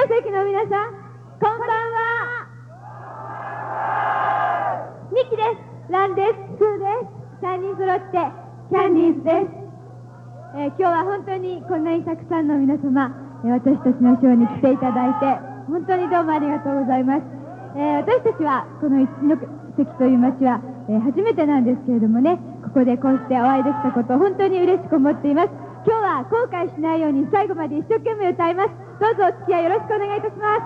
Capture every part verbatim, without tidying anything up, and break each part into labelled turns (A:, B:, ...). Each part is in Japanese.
A: 席の皆さん、こんばんは。ミキです。ランです。スーです。さんにん揃ってキャンディーズです。えー、今日は本当にこんなにたくさんの皆様、えー、私たちのショーに来ていただいて本当にどうもありがとうございます。えー、私たちはこの一ノ関という街は、えー、初めてなんですけれどもね、ここでこうしてお会いできたことを本当に嬉しく思っています。今日は後悔しないように最後まで一生懸命歌います。どうぞお付き合いよろしくお願いいたします。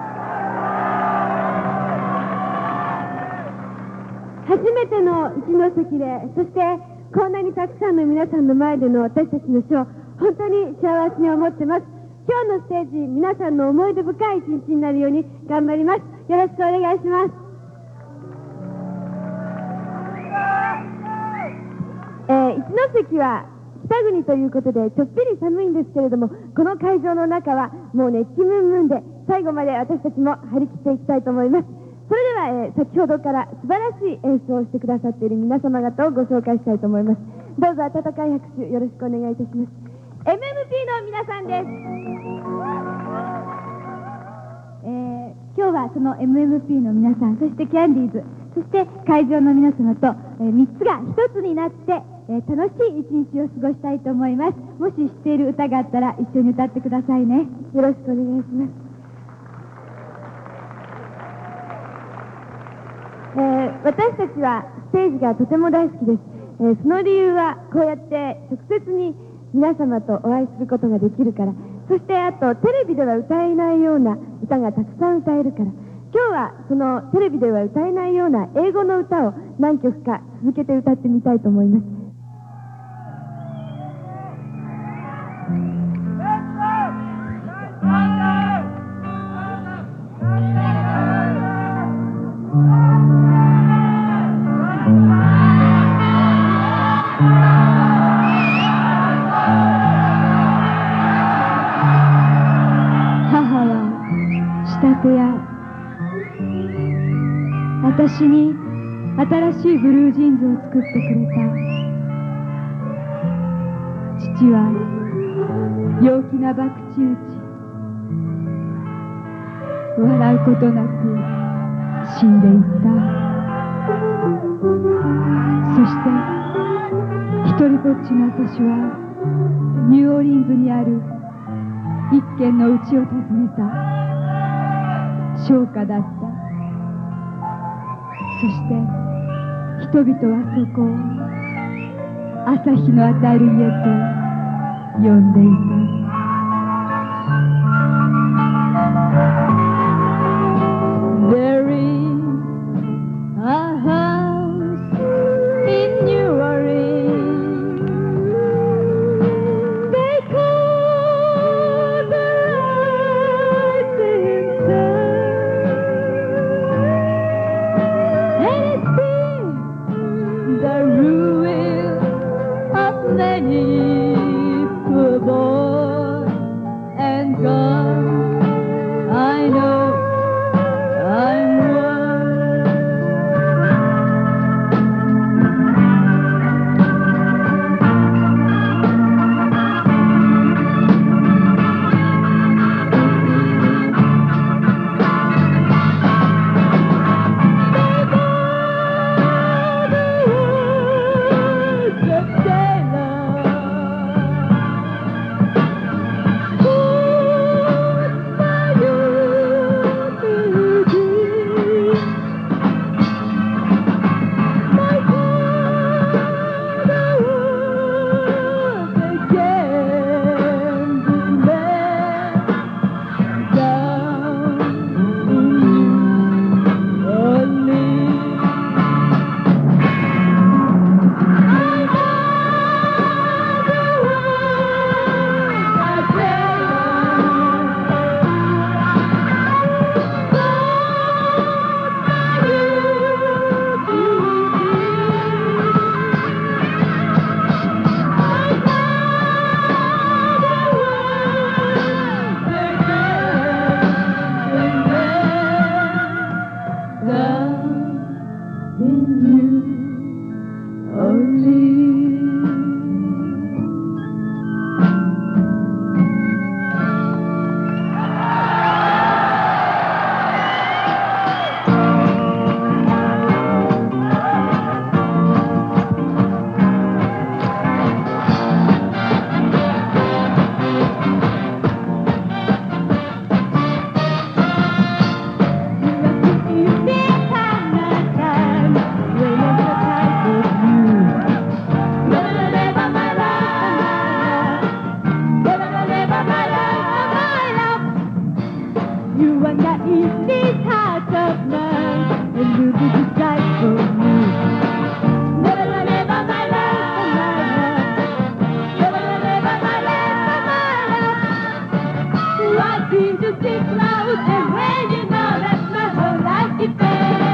A: 初めての一ノ関で、そしてこんなにたくさんの皆さんの前での私たちのショー、本当に幸せに思ってます。今日のステージ、皆さんの思い出深い一日になるように頑張ります。よろしくお願いします。えー、一ノ関は北国ということでちょっぴり寒いんですけれども、この会場の中はもう熱気ムンムンで、最後まで私たちも張り切っていきたいと思います。それでは、えー、先ほどから素晴らしい演奏をしてくださっている皆様方をご紹介したいと思います。どうぞ温かい拍手よろしくお願いいたします。 エムエムピー の皆さんです。えー、今日はその エムエムピー の皆さん、そしてキャンディーズ、そして会場の皆様と、えー、みっつがひとつになって、えー、楽しい一日を過ごしたいと思います。もし知っている歌があったら一緒に歌ってくださいね。よろしくお願いします。えー、私たちはステージがとても大好きです。えー、その理由はこうやって直接に皆様とお会いすることができるから、そしてあとテレビでは歌えないような歌がたくさん歌えるから、今日はそのテレビでは歌えないような英語の歌を何曲か続けて歌ってみたいと思います。仕立て屋、私に新しいブルージーンズを作ってくれた。父は陽気な博打打ち、笑うことなく死んでいった。そして一人ぼっちの私はニューオーリンズにある一軒の家を訪ねた。商家だった。そして人々はそこを朝日の当たる家と呼んでいた。There is a house in New Orleans. They call the rising sun. The ruin of many poor boys. you think loud and when you know that's not how life depends.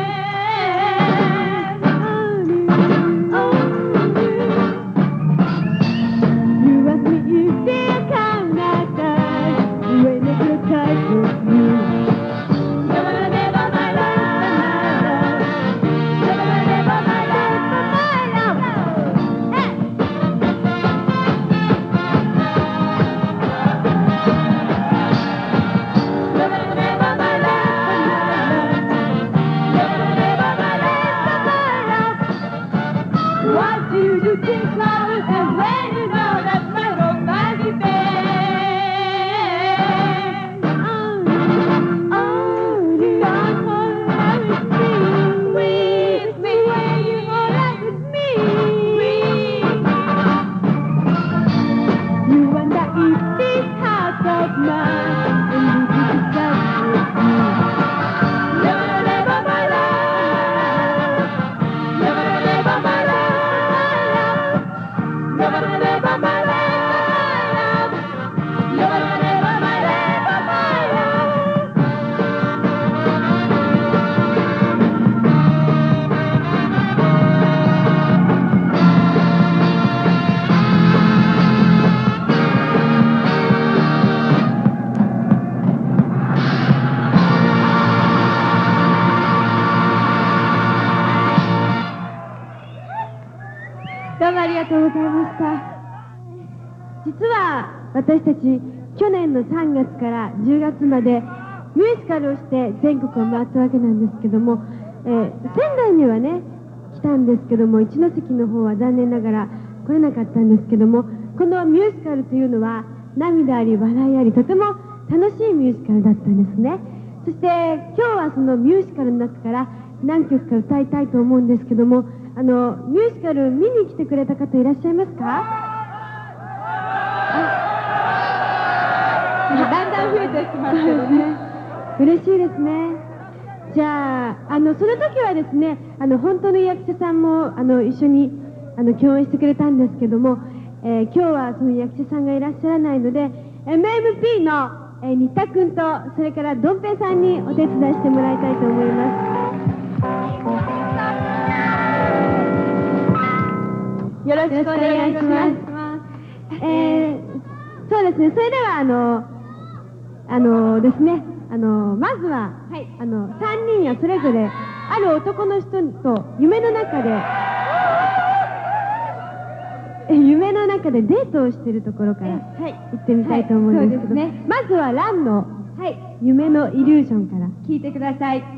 A: You ask me if you can not die when it's the time for you. Never, never, my love. Never, never, my love, my love. Hey. Never, never, my love. Never, never, my love, my love. What do you think, love? And when you know that's my wrong, my defense.どうもありがとうございました。実は私たち去年のさんがつからじゅうがつまでミュージカルをして全国を回ったわけなんですけども、えー、仙台にはね来たんですけども、一ノ関の方は残念ながら来れなかったんですけども、このミュージカルというのは涙あり笑いありとても楽しいミュージカルだったんですね。そして今日はそのミュージカルの中から何曲か歌いたいと思うんですけども、あのミュージカル見に来てくれた方いらっしゃいますか？だんだん増えてきますけどね。嬉しいですね。じゃあ、あのその時はですね、あの本当の役者さんもあの一緒にあの共演してくれたんですけども、えー、今日はその役者さんがいらっしゃらないので、エムエムピー の、えー、新田君とそれからどん平さんにお手伝いしてもらいたいと思います。よろしくお願いします。えー、そうですね。それではあのあのですね、あのまずは、はい、あのさんにんはそれぞれある男の人と夢の中で夢の中でデートをしているところから行ってみたいと思うんですけど、はいはいね、まずはランの、はい、夢のイリュージョンから聞いてください。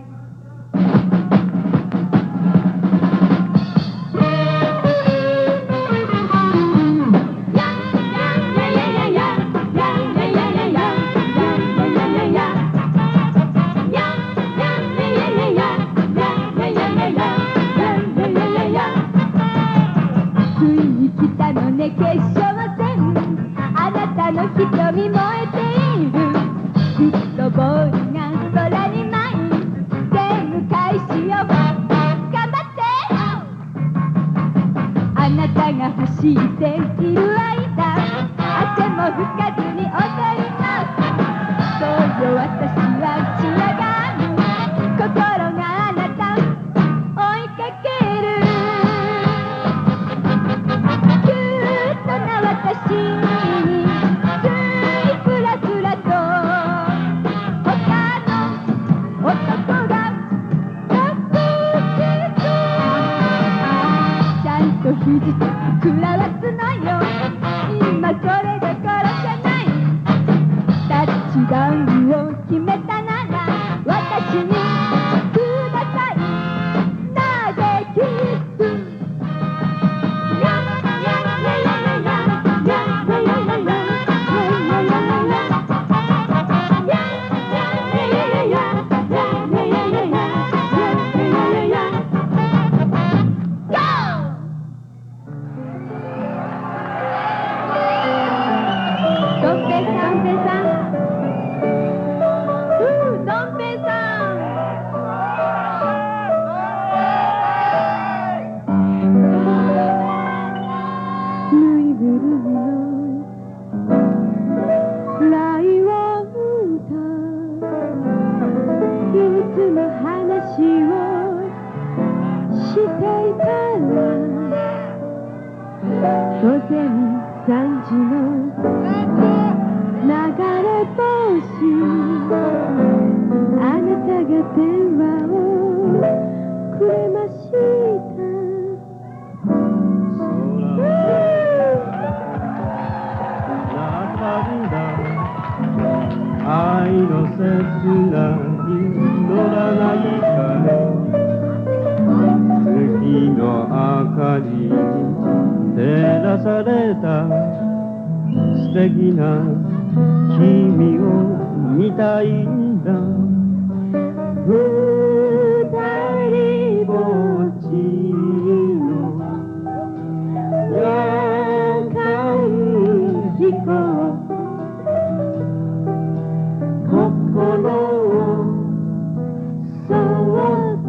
A: 決勝戦、あなたの瞳燃えている。きっとボールが空に舞い、ゲーム開始よ。頑張って。あなたが走っている間、汗も拭かずに踊ります。そうよ、私は血がむ心があなた追いかける。私についふらふらと他の男が隠してちゃんと肘と食らわすのよ。今それどころじゃない。タッチダウンを決めたなら私にください。投げキッスどん兵衛さん、どん兵衛さん。 帽子あなたが電話をくれました
B: 愛の切ない乗らないか月の明かりに照らされた素敵な君を見たいんだ二人ぼっちの夜間飛行心をそっと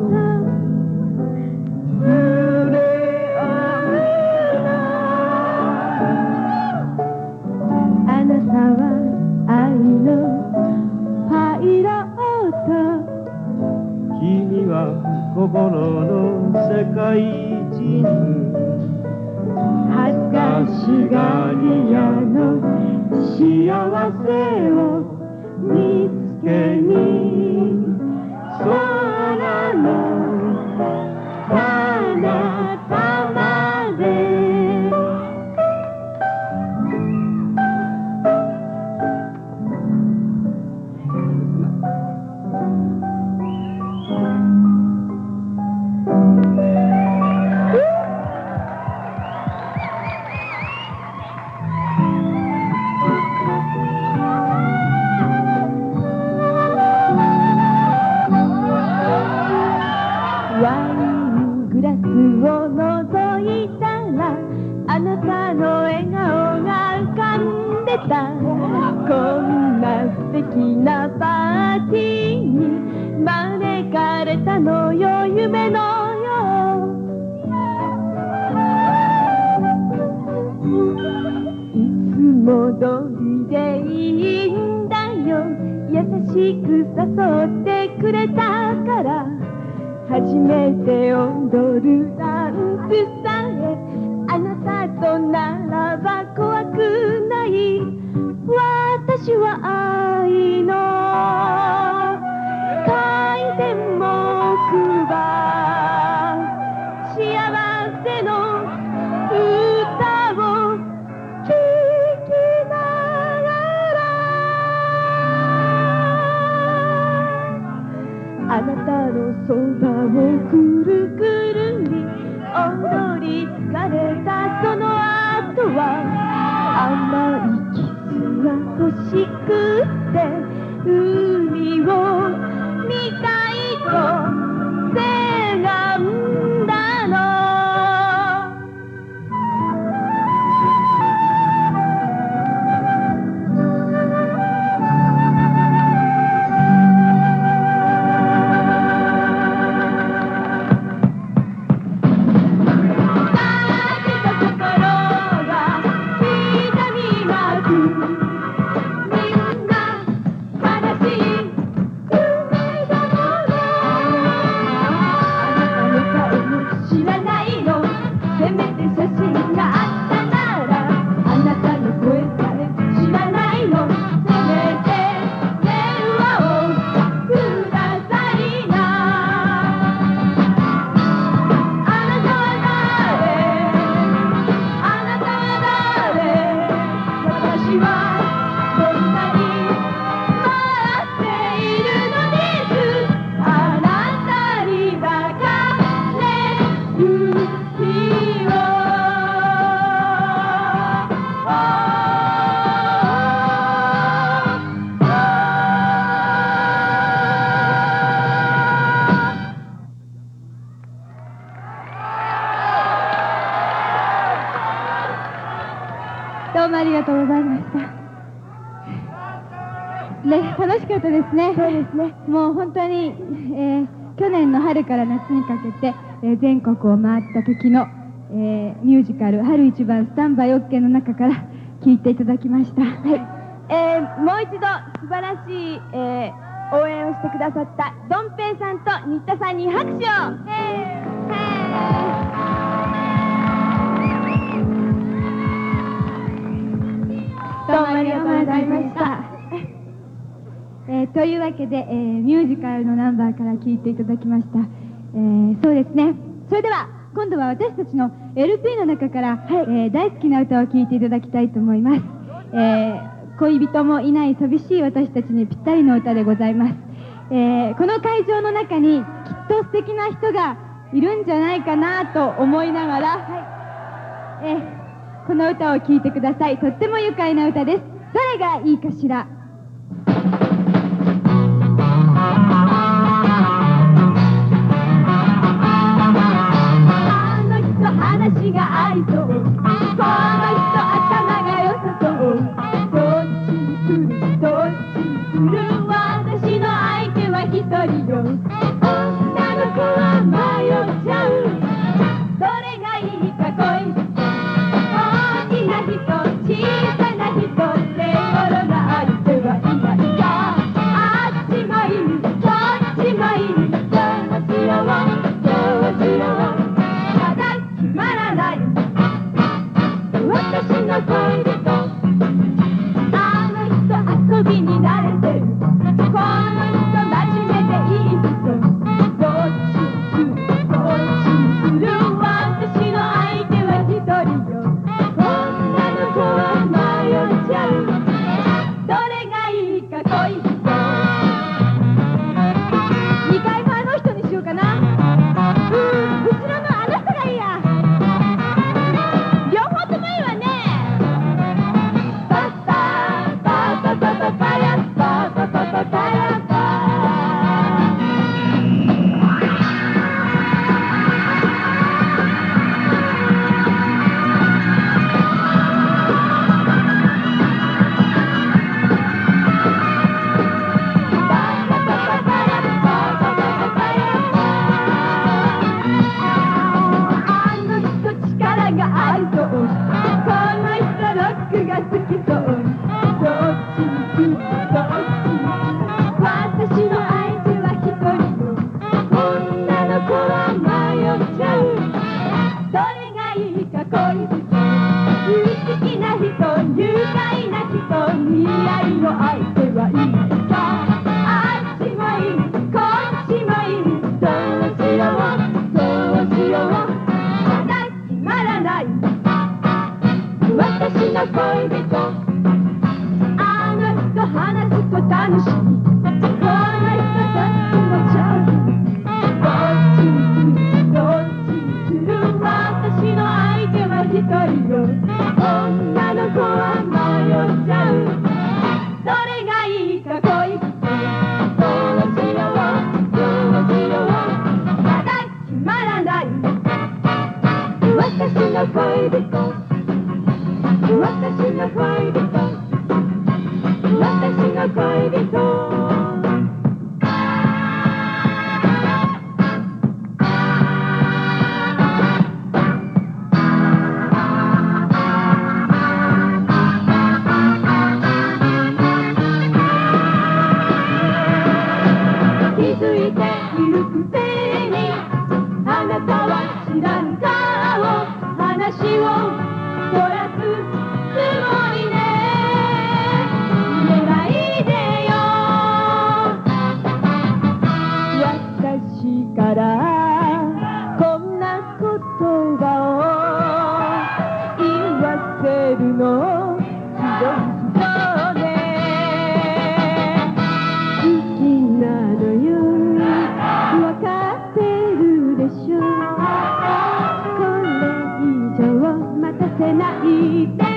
B: 触れ合うあなたは愛のパイロット君は心の世界人恥ずかしがり屋の幸せを見つけに空の彼方までワイングラスを覗いたらあなたの笑顔が浮かんでたこんな素敵なパーティーに招かれたのよ夢のよいつも通りでいいんだよ優しく誘ってくれたから初めて踊るダンスさえあなたとならば怖くない私は愛の回転木馬幸せの歌を聴きながらあなたのそばをくるくるに踊り疲れたその後は甘いキスが欲しくって海を見たいとせがんだのどうもありがとうございました。ね、楽しかったですね。そうですね。もう本当に、えー、去年の春から夏にかけて、えー、全国を回った時の、えー、ミュージカル「春一番スタンバイ オーケー」の中から聴いていただきました。はい。えー、もう一度素晴らしい、えー、応援をしてくださったどんぺいさんと新田さんに拍手を。へーへーどうもありがとうございました。
A: というわけで、えー、ミュージカルのナンバーから聴いていただきました。えー、そうですね。それでは今度は私たちの エルピー の中から、はい、えー、大好きな歌を聴いていただきたいと思います。えー、恋人もいない寂しい私たちにぴったりの歌でございます。えー、この会場の中にきっと素敵な人がいるんじゃないかなと思いながら、はい、えー、この歌を聴いてください。とっても愉快な歌です。どれがいいかしら。
B: 話が合いそう、この人頭が良さそう、どっちにするどっちにする、私の相手は一人よ、女の子は迷っちゃう、どれがいいか恋人、大きな人小さな人、手頃な相手はいないか、あっちもいいこっちもいい、どうしようどうしよう、決まらない私の恋人、あの人遊びに慣れてる、この人真面目でいい人、どっちにするどっちにする、私の相手は一人よ、女の子は迷っちゃう、どれがいいか恋人、にかいもあの人にしようかな、うん、後ろのあの人がいいや、両方ともいいわね。パッパーパーパパパパラッパーパパパパラッパー、私の恋人、あの人話すと楽しい、この人とっても上手、どっちにするどっちにする、私の相手は一人よ、女の子は迷っちゃう、どれがいいか恋人、どうしようどうしよう、まだ決まらない、私の恋人、私の恋人、私の恋人、気づいているくせにあなたは知らん顔、話をそらすつもりね、言えないでよ、私からこんな言葉を言わせるのひどい人ね、好きなのよわかってるでしょ、これ以上待たせないで、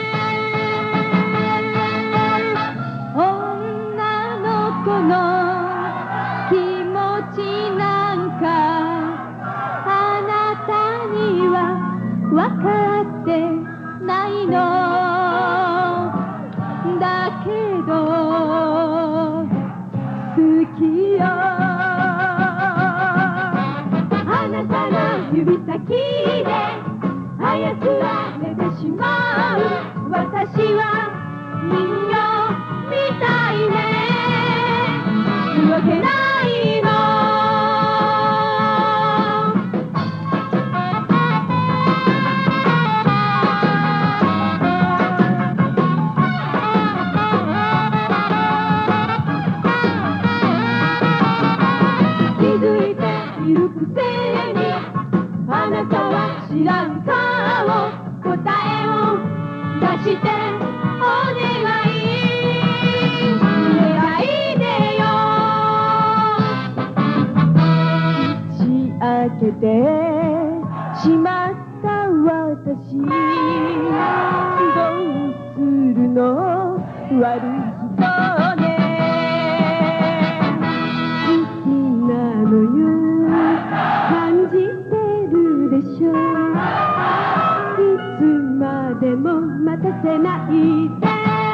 B: 女の子の気持ちなんかあなたには分かってないのだけど好きよ、あなたの指先で操られてしまう、私は人形みたいね、動けないの、 そうね好きなのよ感じてるでしょいつまでも待たせないで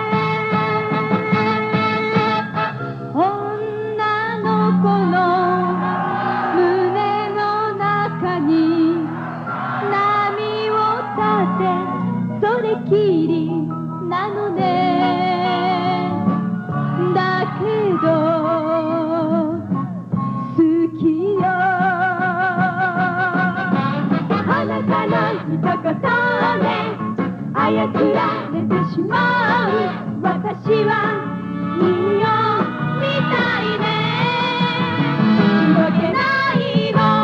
B: 女の子の胸の中に波を立てそれきりなのねだけど好きよあなたの一言で操られてしまう私は人形みたいね動けないの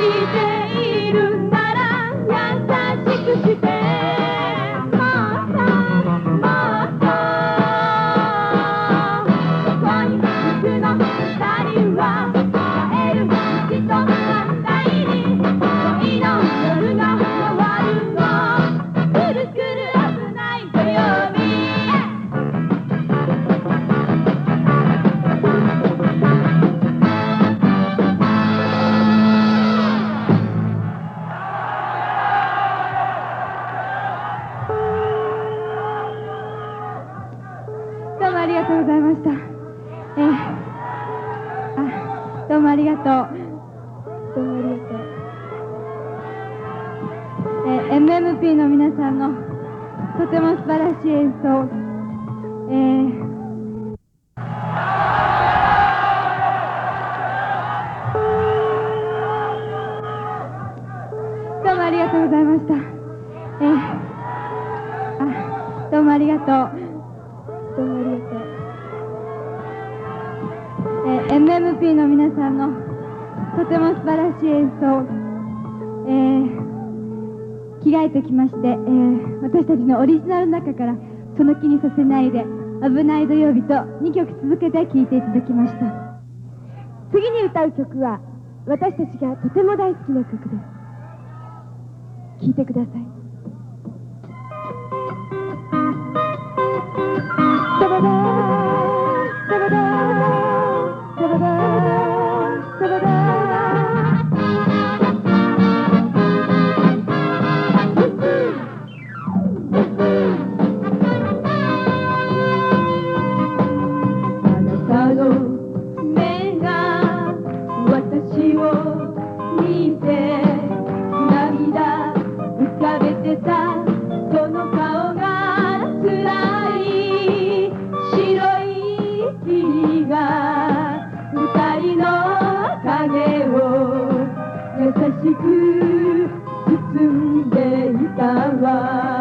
B: しているなら優しくしてもっともっとここに僕の二人は帰る道と反対に恋の夜が回るのくるくる危ない土曜日
A: どうもありがとうございました。えー、あ、どうもありがとう。どうもありがとう。えー、エムエムピー の皆さんのとても素晴らしい演奏、えー、どうもありがとうございました。えー、あ、どうもありがとう。どうもありがとう。えー、エムエムピー の皆さんのとても素晴らしい演奏、えー、着替えてきまして、えー、私たちのオリジナルの中からその気にさせないで危ない土曜日とにきょく続けて聴いていただきました。次に歌う曲は私たちがとても大好きな曲です。聴いてください。ダバダーダバダーダバダーダバダーあなたの目が私を見て涙浮かべてたその顔が辛い白い霧が二人の影を優しく包んでいたわ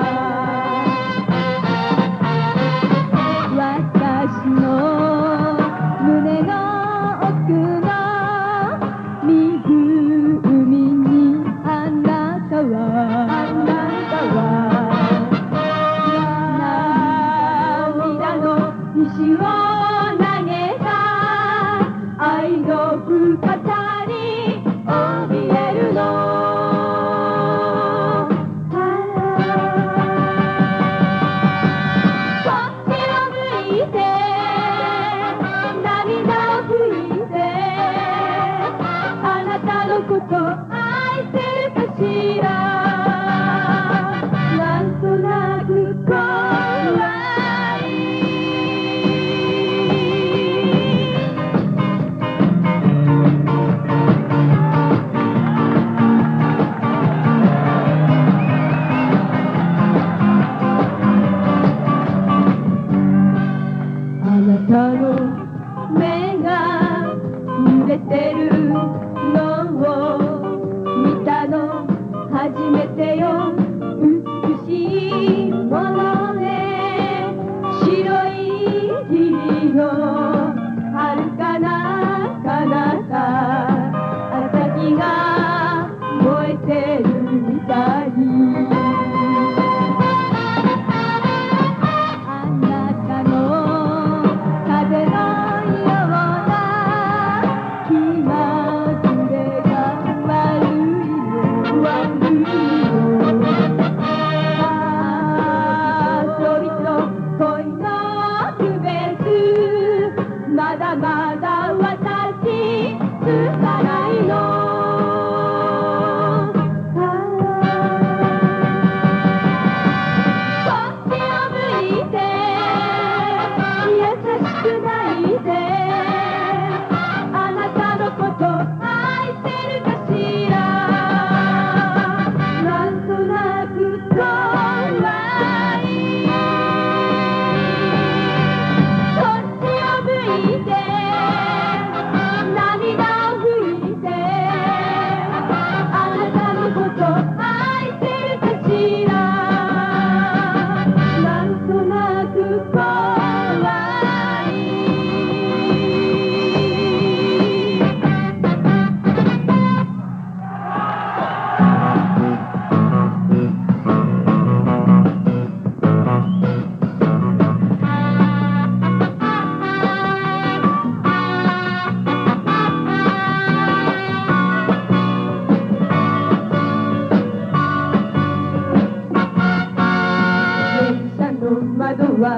A: 私の胸の奥の湖にあなたはあなたは涙の石を投げた愛の深さに怯えるのこっちを向いて涙を拭いてあなたのこと愛せるかしらなんとなく怖いあなたの目が濡れてるのを見たの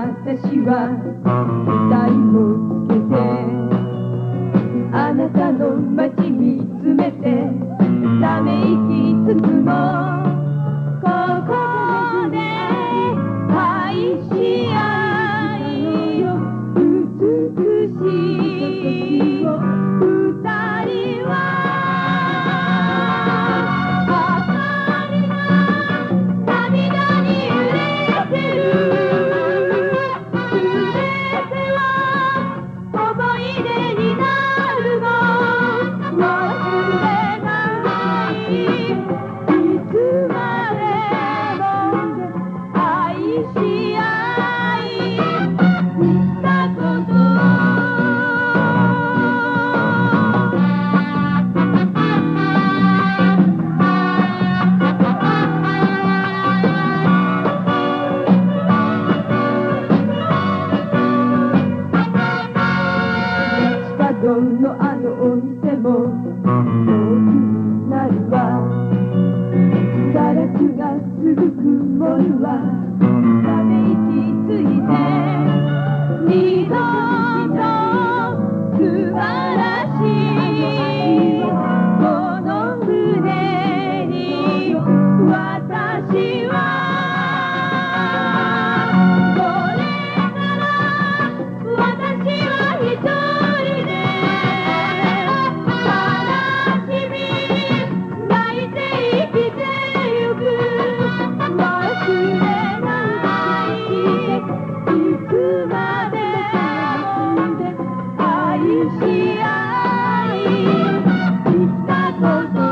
B: 私は歌いをつけてあなたの街見つめてため息つつもここで愛し合い美しい二人は明かりが涙に揺れてるすべては思い出になるの忘れないいつまでも愛し合いしたこと地下道のあのお店も遠くになるわガラスがすぐ曇るわため息ついて二度と素晴らしいこの船に私はこれから私は一人で悲しみに泣いて生きてゆく忘れないいつまでも愛し合い生きたこと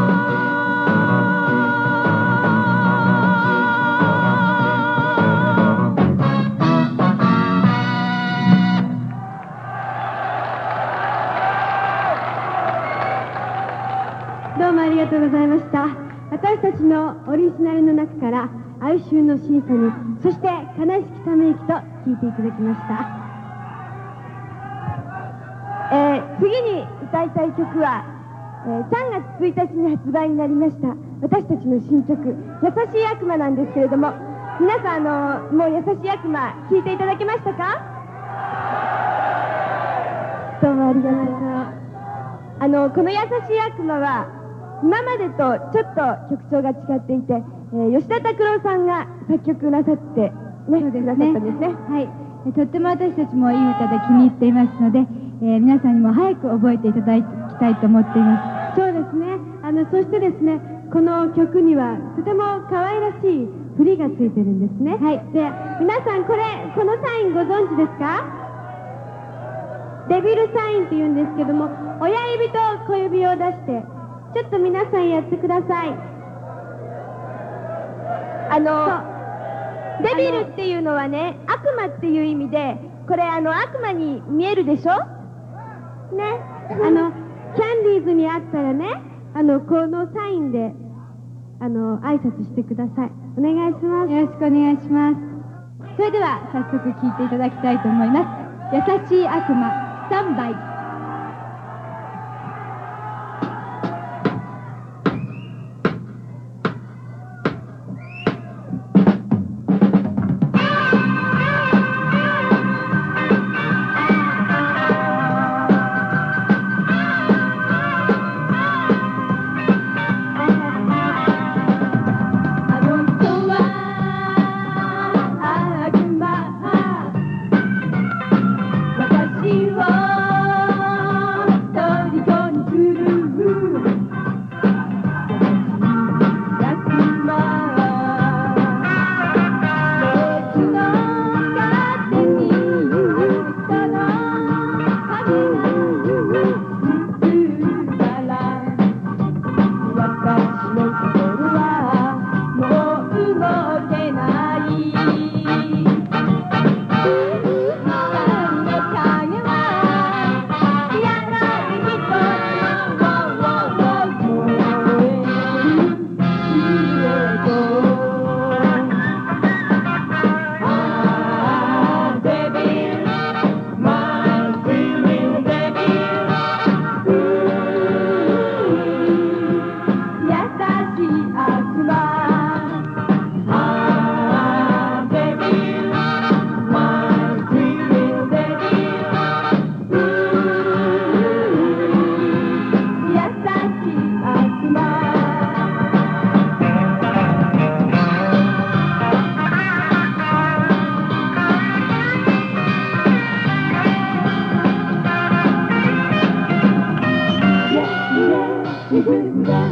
B: どうもありがとうございました。私たちのオリジナルの中から哀愁の審査に、そして悲しきため息と聴いていただきました。えー、次に歌いたい曲は、えー、さんがつついたちに発売になりました私たちの新曲「優しい悪魔」なんですけれども、皆さんあのもう「優しい悪魔」聴いていただけましたか？どうもありがとう。あのこの「優しい悪魔」は今までとちょっと曲調が違っていて、えー、吉田拓郎さんが作曲なさってね、
A: そうですね、
B: くださったんですね。
A: はい、えとっても私たちもいい歌で気に入っていますので、えー皆さんにも早く覚えていただきたいと思っています。
B: そうですね。あのそしてですね、この曲にはとても可愛らしい振りがついてるんですね。
A: はい。
B: で、皆さんこれこのサインご存知ですか？デビルサインって言うんですけども、親指と小指を出してちょっと皆さんやってください。あのデビルっていうのはね、悪魔っていう意味で、これあの悪魔に見えるでしょね。あのキャンディーズにあったらね、あのこのサインであの挨拶してください。お願いします。
A: よろしくお願いします。それでは早速聴いていただきたいと思います。優しい悪魔スタンバイ。
B: 私を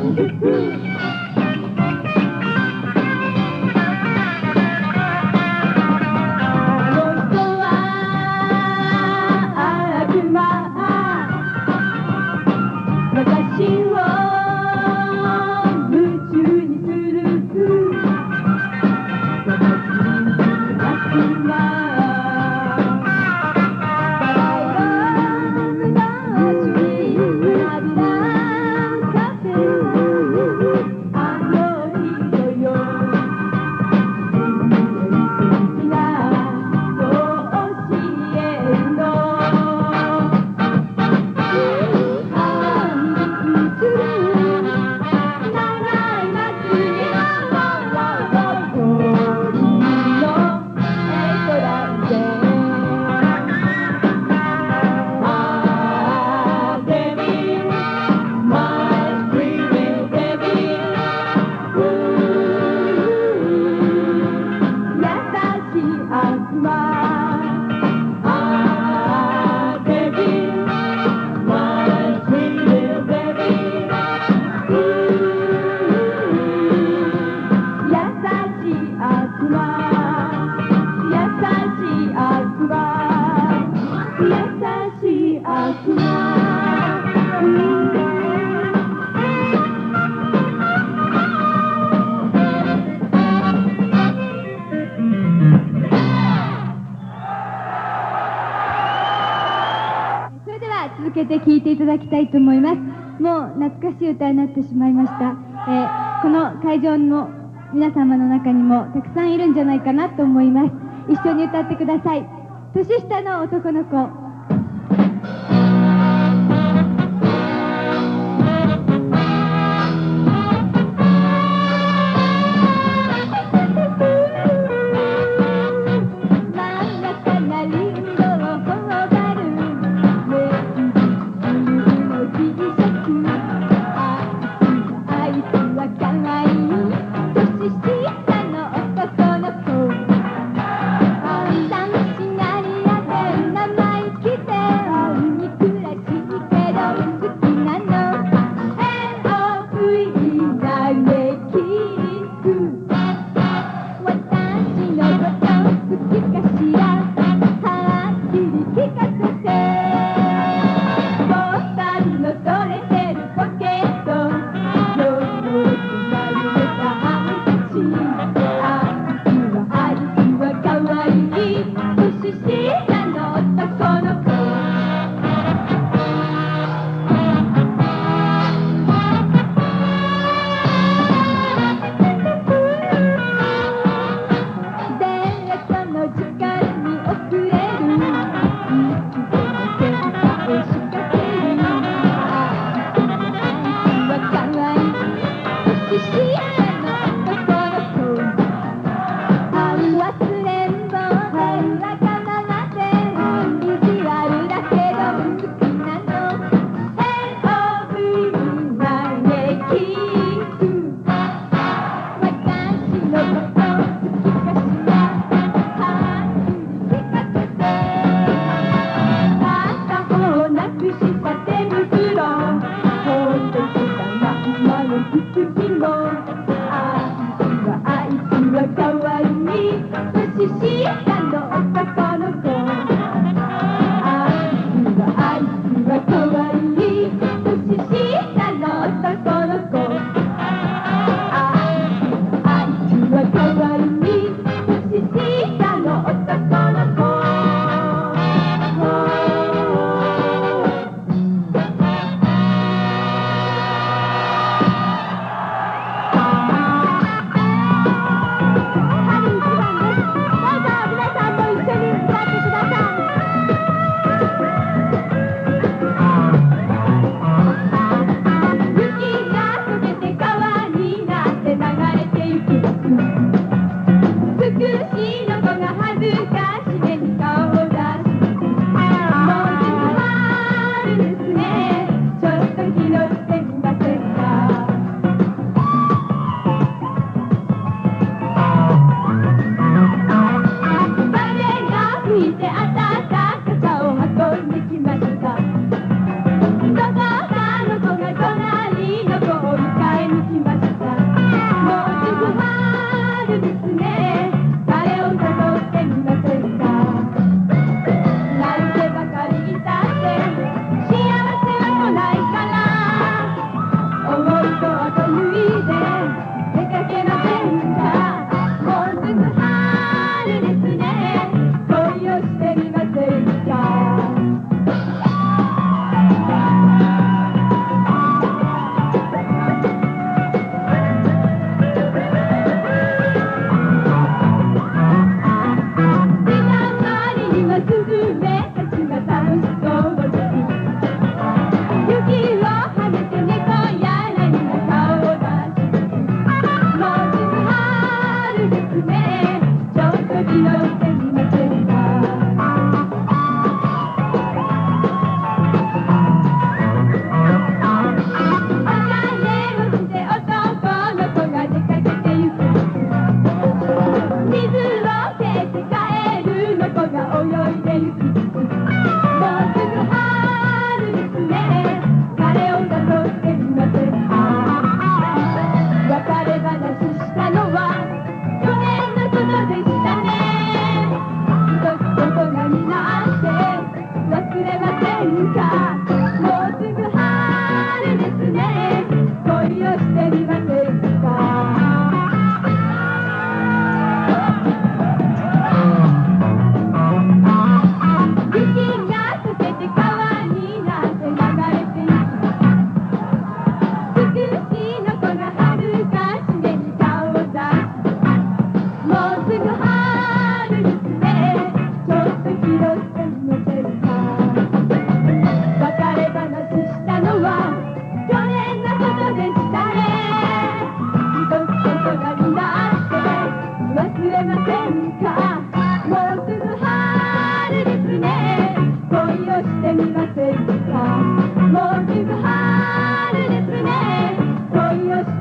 A: 続けて聴いていただきたいと思います。もう懐かしい歌になってしまいました。えー、この会場の皆様の中にもたくさんいるんじゃないかなと思います。一緒に歌ってください。年下の男の子。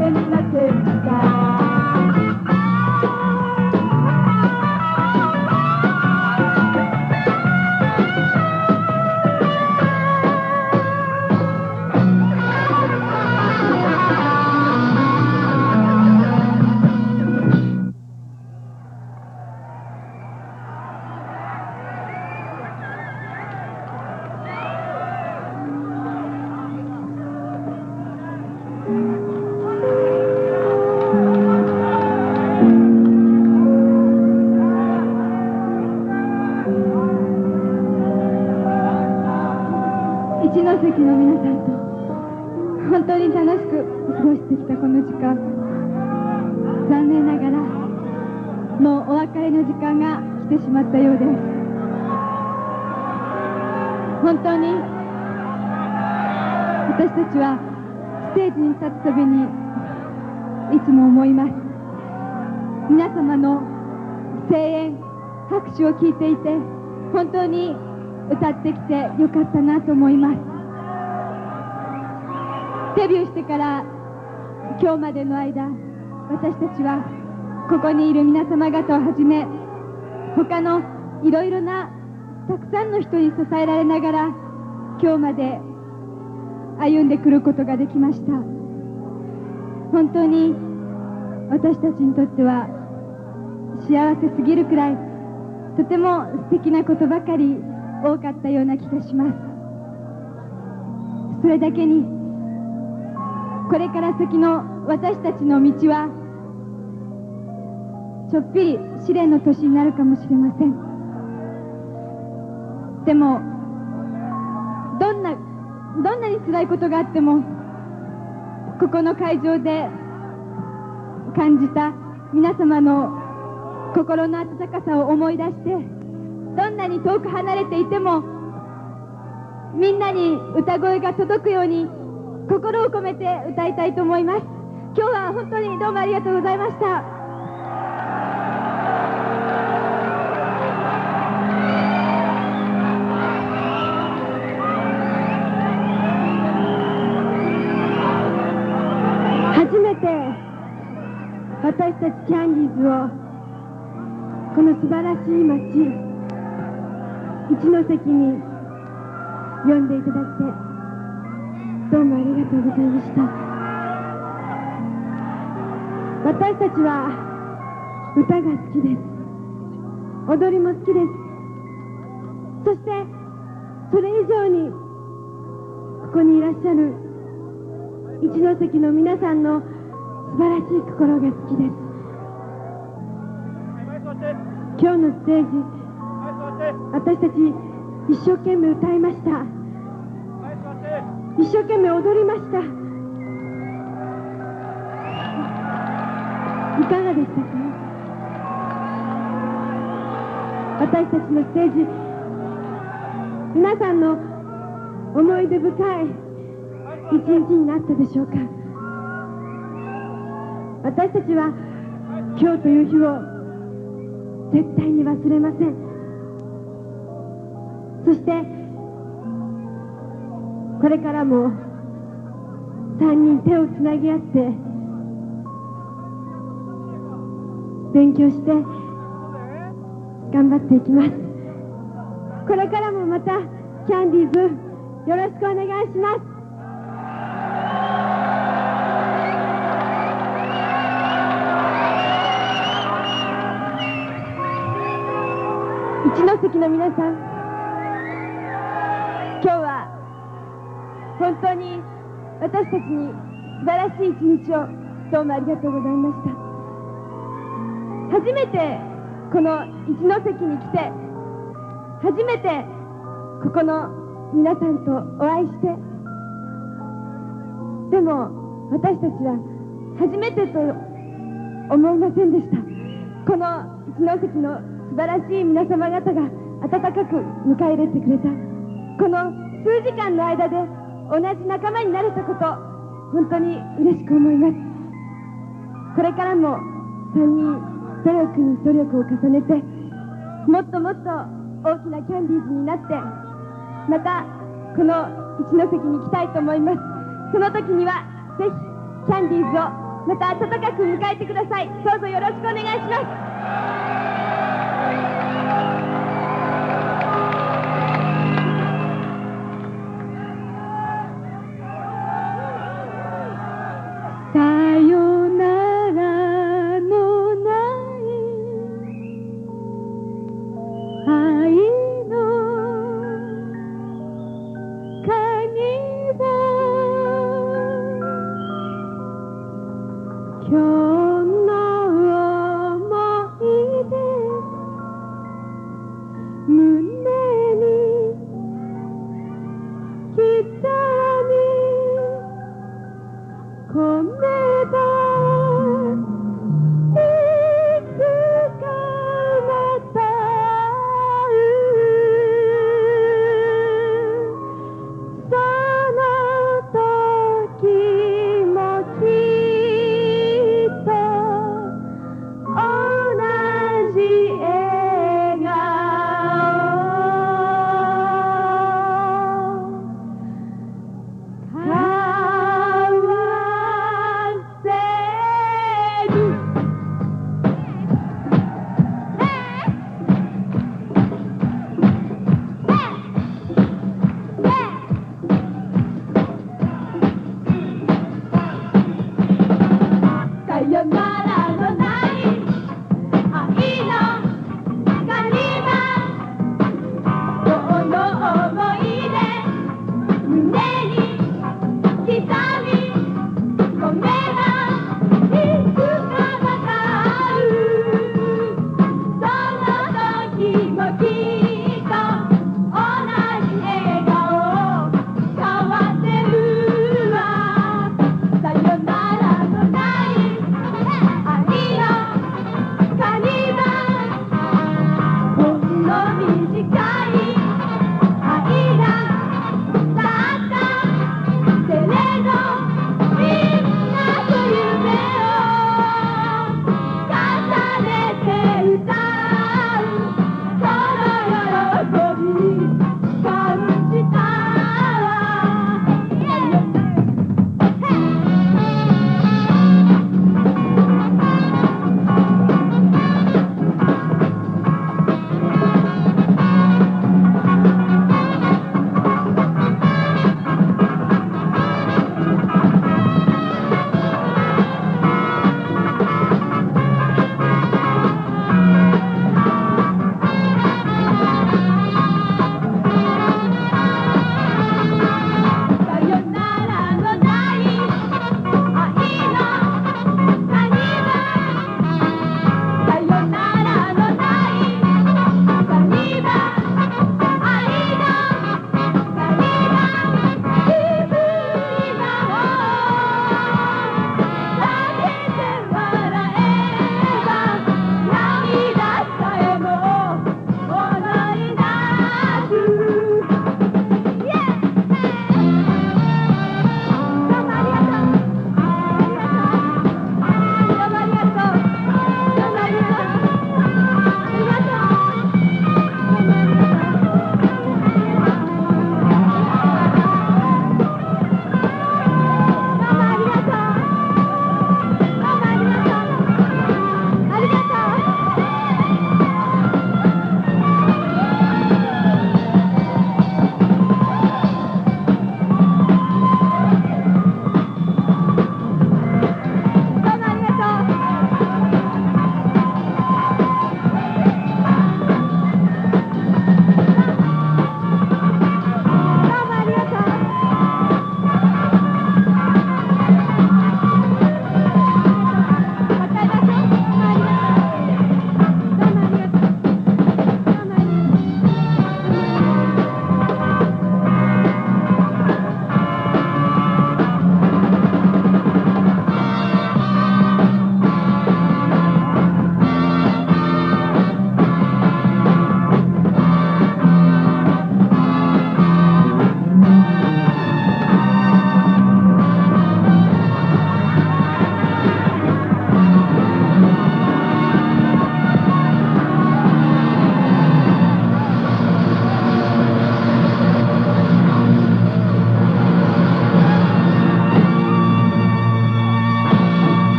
B: てみませんか。
A: 一関の皆さんと本当に楽しく過ごしてきたこの時間、残念ながらもうお別れの時間が来てしまったようです。本当に私たちはステージに立つたびにいつも思います。皆様の声援、拍手を聞いていて本当に歌ってきてよかったなと思います。デビューしてから今日までの間、私たちはここにいる皆様方をはじめ他のいろいろなたくさんの人に支えられながら今日まで歩んでくることができました。本当に私たちにとっては幸せすぎるくらいとても素敵なことばかり多かったような気がします。それだけにこれから先の私たちの道はちょっぴり試練の年になるかもしれません。でもどんなどんなに辛いことがあってもここの会場で感じた皆様の心の温かさを思い出して、どんなに遠く離れていてもみんなに歌声が届くように心を込めて歌いたいと思います。今日は本当にどうもありがとうございました。
B: 初めて私たちキャンディーズをこの素晴らしい街一関に呼んでいただいてどうもありがとうございました。私たちは歌が好きです。踊りも好きです。そしてそれ以上にここにいらっしゃる一関の皆さんの素晴らしい心が好きです。今日のステージ、私たち一生懸命歌いました。一生懸命踊りました。いかがでしたか？私たちのステージ、皆さんの思い出深い一日になったでしょうか？私たちは今日という日を絶対に忘れません。そしてこれからも三人手をつなぎ合って勉強して頑張っていきます。これからもまたキャンディーズよろしくお願いします。一関の皆さん、今日は本当に私たちに素晴らしい一日をどうもありがとうございました。初めてこの一関に来て、初めてここの皆さんとお会いして、でも私たちは初めてと思いませんでした。この一関の素晴らしい皆様方が温かく迎え入れてくれたこの数時間の間で同じ仲間になれたこと、本当に嬉しく思います。これからもさんにん努力に努力を重ねて、もっともっと大きなキャンディーズになって、またこの一関に来たいと思います。その時にはぜひキャンディーズを
A: また温かく迎えてください。どうぞよろしくお願いします。さよならのない愛の鍵は今日